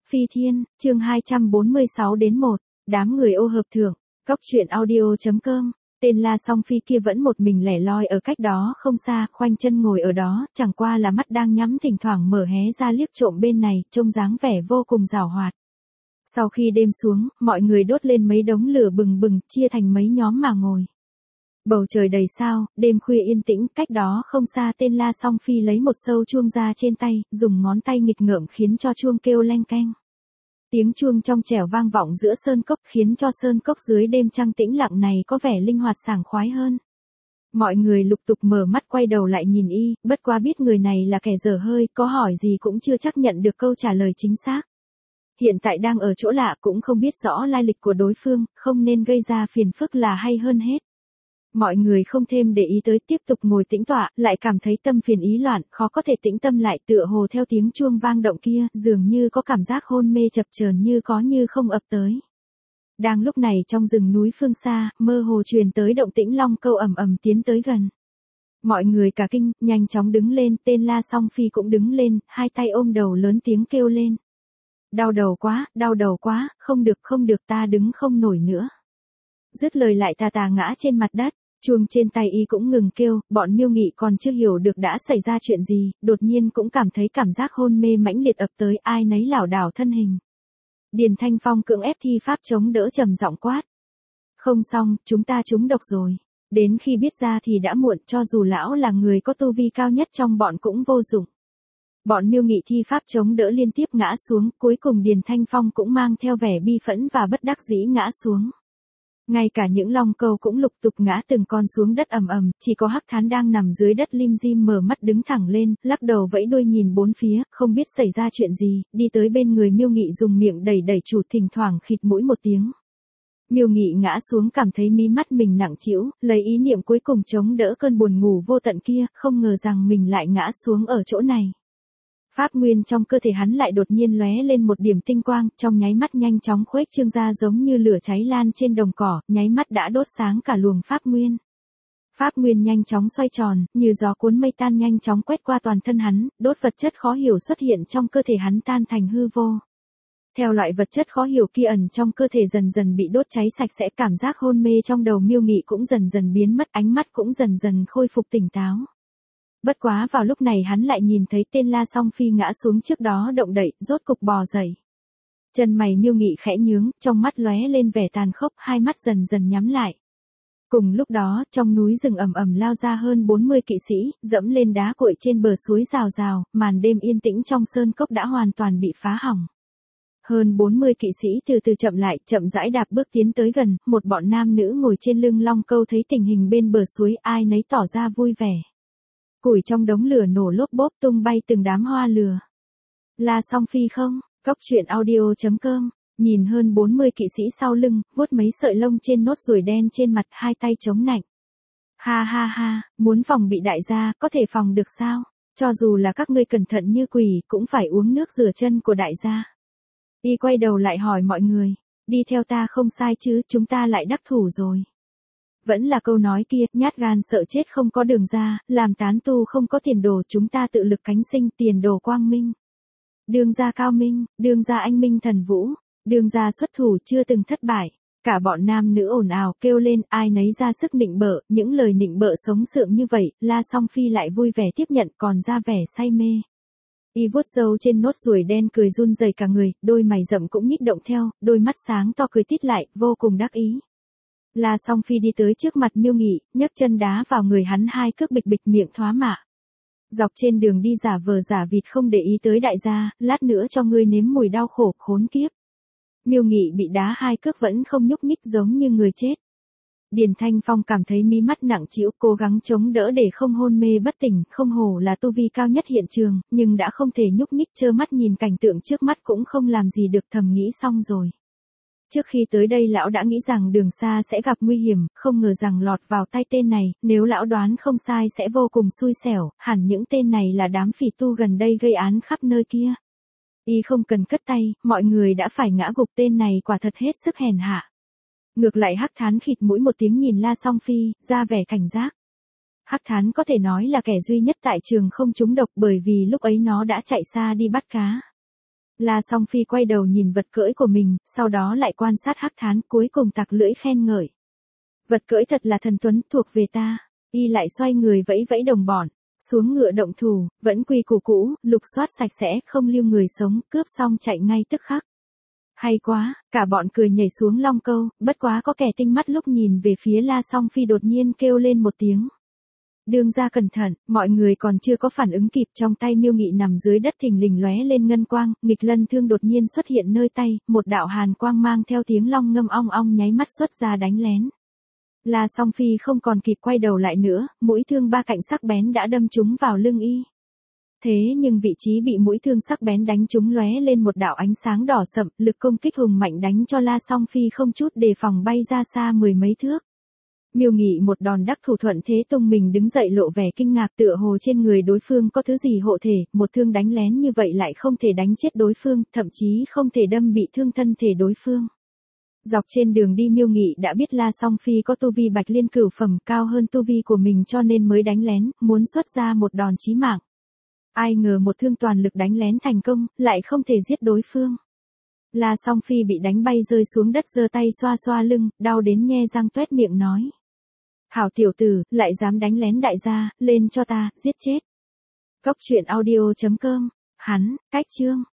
Phi Thiên, chương 246 đến 1, đám người ô hợp thượng, góc truyện audio.com, tên La Song Phi kia vẫn một mình lẻ loi ở cách đó không xa, khoanh chân ngồi ở đó, chẳng qua là mắt đang nhắm thỉnh thoảng mở hé ra liếc trộm bên này, trông dáng vẻ vô cùng giàu hoạt. Sau khi đêm xuống, mọi người đốt lên mấy đống lửa bừng bừng, chia thành mấy nhóm mà ngồi. Bầu trời đầy sao, đêm khuya yên tĩnh, cách đó không xa tên La Song Phi lấy một sâu chuông ra trên tay, dùng ngón tay nghịch ngợm khiến cho chuông kêu leng keng. Tiếng chuông trong trẻo vang vọng giữa sơn cốc khiến cho sơn cốc dưới đêm trăng tĩnh lặng này có vẻ linh hoạt sảng khoái hơn. Mọi người lục tục mở mắt quay đầu lại nhìn y, bất quá biết người này là kẻ dở hơi, có hỏi gì cũng chưa chắc nhận được câu trả lời chính xác. Hiện tại đang ở chỗ lạ cũng không biết rõ lai lịch của đối phương, không nên gây ra phiền phức là hay hơn hết. Mọi người không thêm để ý tới, tiếp tục ngồi tĩnh tọa, lại cảm thấy tâm phiền ý loạn, khó có thể tĩnh tâm lại, tựa hồ theo tiếng chuông vang động kia, dường như có cảm giác hôn mê chập chờn như có như không ập tới. Đang lúc này trong rừng núi phương xa, mơ hồ truyền tới động tĩnh long câu ầm ầm tiến tới gần. Mọi người cả kinh, nhanh chóng đứng lên, tên La Song Phi cũng đứng lên, hai tay ôm đầu lớn tiếng kêu lên. Đau đầu quá, không được ta đứng không nổi nữa. Dứt lời lại tà tà ngã trên mặt đất, chuông trên tay y cũng ngừng kêu, bọn Miêu Nghị còn chưa hiểu được đã xảy ra chuyện gì, đột nhiên cũng cảm thấy cảm giác hôn mê mãnh liệt ập tới, ai nấy lảo đảo thân hình. Điền Thanh Phong cưỡng ép thi pháp chống đỡ trầm giọng quát. Không xong, chúng ta trúng độc rồi. Đến khi biết ra thì đã muộn, cho dù lão là người có tu vi cao nhất trong bọn cũng vô dụng. Bọn Miêu Nghị thi pháp chống đỡ liên tiếp ngã xuống, cuối cùng Điền Thanh Phong cũng mang theo vẻ bi phẫn và bất đắc dĩ ngã xuống. Ngay cả những long câu cũng lục tục ngã từng con xuống đất ầm ầm, chỉ có Hắc Thán đang nằm dưới đất lim dim mở mắt đứng thẳng lên, lắc đầu vẫy đuôi nhìn bốn phía, không biết xảy ra chuyện gì, đi tới bên người Miêu Nghị dùng miệng đẩy chụt, thỉnh thoảng khịt mũi một tiếng. Miêu Nghị ngã xuống cảm thấy mí mắt mình nặng trĩu, lấy ý niệm cuối cùng chống đỡ cơn buồn ngủ vô tận kia, không ngờ rằng mình lại ngã xuống ở chỗ này. Pháp nguyên trong cơ thể hắn lại đột nhiên lóe lên một điểm tinh quang, trong nháy mắt nhanh chóng khuếch trương ra giống như lửa cháy lan trên đồng cỏ, nháy mắt đã đốt sáng cả luồng pháp nguyên. Pháp nguyên nhanh chóng xoay tròn, như gió cuốn mây tan nhanh chóng quét qua toàn thân hắn, đốt vật chất khó hiểu xuất hiện trong cơ thể hắn tan thành hư vô. Theo loại vật chất khó hiểu kia ẩn trong cơ thể dần dần bị đốt cháy sạch sẽ, cảm giác hôn mê trong đầu Miêu Nghị cũng dần dần biến mất, ánh mắt cũng dần dần khôi phục tỉnh táo. Bất quá vào lúc này hắn lại nhìn thấy tên La Song Phi ngã xuống trước đó động đậy, rốt cục bò dậy. Chân mày Miêu Nghị khẽ nhướng, trong mắt lóe lên vẻ tàn khốc, hai mắt dần dần nhắm lại. Cùng lúc đó, trong núi rừng ầm ầm lao ra hơn 40 kỵ sĩ, dẫm lên đá cuội trên bờ suối rào rào, màn đêm yên tĩnh trong sơn cốc đã hoàn toàn bị phá hỏng. Hơn 40 kỵ sĩ từ từ chậm lại, chậm rãi đạp bước tiến tới gần, một bọn nam nữ ngồi trên lưng long câu thấy tình hình bên bờ suối, ai nấy tỏ ra vui vẻ. Củi trong đống lửa nổ lốp bốp tung bay từng đám hoa lửa. La Song Phi không, góc truyện audio.com, nhìn hơn 40 kỵ sĩ sau lưng, vuốt mấy sợi lông trên nốt ruồi đen trên mặt, hai tay chống nạnh. Ha ha ha, muốn phòng bị đại gia, có thể phòng được sao? Cho dù là các ngươi cẩn thận như quỷ, cũng phải uống nước rửa chân của đại gia. Y quay đầu lại hỏi mọi người, đi theo ta không sai chứ, chúng ta lại đắc thủ rồi. Vẫn là câu nói kia, nhát gan sợ chết không có đường ra, làm tán tu không có tiền đồ, chúng ta tự lực cánh sinh, tiền đồ quang minh. Đương gia cao minh, đương gia anh minh thần vũ, đương gia xuất thủ chưa từng thất bại. Cả bọn nam nữ ồn ào kêu lên, ai nấy ra sức nịnh bợ, những lời nịnh bợ sống sượng như vậy, La Song Phi lại vui vẻ tiếp nhận, còn ra vẻ say mê. Y vuốt râu trên nốt ruồi đen cười run rẩy cả người, đôi mày rậm cũng nhích động theo, đôi mắt sáng to cười tít lại, vô cùng đắc ý. La Song Phi đi tới trước mặt Miêu Nghị, nhấc chân đá vào người hắn hai cước bịch bịch, miệng thoá mạ. Dọc trên đường đi giả vờ giả vịt không để ý tới đại gia, lát nữa cho ngươi nếm mùi đau khổ khốn kiếp. Miêu Nghị bị đá hai cước vẫn không nhúc nhích giống như người chết. Điền Thanh Phong cảm thấy mí mắt nặng trĩu, cố gắng chống đỡ để không hôn mê bất tỉnh, không hổ là tu vi cao nhất hiện trường, nhưng đã không thể nhúc nhích, trơ mắt nhìn cảnh tượng trước mắt cũng không làm gì được, thầm nghĩ xong rồi. Trước khi tới đây lão đã nghĩ rằng đường xa sẽ gặp nguy hiểm, không ngờ rằng lọt vào tay tên này, nếu lão đoán không sai sẽ vô cùng xui xẻo, hẳn những tên này là đám phỉ tu gần đây gây án khắp nơi kia. Y không cần cất tay, mọi người đã phải ngã gục, tên này quả thật hết sức hèn hạ. Ngược lại Hắc Thán khịt mũi một tiếng nhìn La Song Phi, ra vẻ cảnh giác. Hắc Thán có thể nói là kẻ duy nhất tại trường không trúng độc, bởi vì lúc ấy nó đã chạy xa đi bắt cá. La Song Phi quay đầu nhìn vật cưỡi của mình, sau đó lại quan sát Hắc Thán, cuối cùng tặc lưỡi khen ngợi. Vật cưỡi thật là thần tuấn, thuộc về ta. Y lại xoay người vẫy vẫy đồng bọn, xuống ngựa động thủ, vẫn quy củ cũ, lục soát sạch sẽ, không lưu người sống, cướp xong chạy ngay tức khắc. Hay quá, cả bọn cười nhảy xuống long câu, bất quá có kẻ tinh mắt lúc nhìn về phía La Song Phi đột nhiên kêu lên một tiếng. Đương gia cẩn thận, mọi người còn chưa có phản ứng kịp, trong tay Miêu Nghị nằm dưới đất thình lình lóe lên ngân quang, nghịch lân thương đột nhiên xuất hiện nơi tay, một đạo hàn quang mang theo tiếng long ngâm ong ong nháy mắt xuất ra đánh lén. La Song Phi không còn kịp quay đầu lại nữa, mũi thương ba cạnh sắc bén đã đâm trúng vào lưng y. Thế nhưng vị trí bị mũi thương sắc bén đánh trúng lóe lên một đạo ánh sáng đỏ sậm, lực công kích hùng mạnh đánh cho La Song Phi không chút đề phòng bay ra xa mười mấy thước. Miêu Nghị một đòn đắc thủ thuận thế tung mình đứng dậy lộ vẻ kinh ngạc, tựa hồ trên người đối phương có thứ gì hộ thể, một thương đánh lén như vậy lại không thể đánh chết đối phương, thậm chí không thể đâm bị thương thân thể đối phương. Dọc trên đường đi Miêu Nghị đã biết La Song Phi có tu vi Bạch Liên cửu phẩm cao hơn tu vi của mình cho nên mới đánh lén, muốn xuất ra một đòn chí mạng. Ai ngờ một thương toàn lực đánh lén thành công, lại không thể giết đối phương. La Song Phi bị đánh bay rơi xuống đất, giơ tay xoa xoa lưng, đau đến nhe răng toét miệng nói. Hảo tiểu tử, lại dám đánh lén đại gia, lên cho ta, giết chết. Cốc truyện audio.com, hắn, cách chương.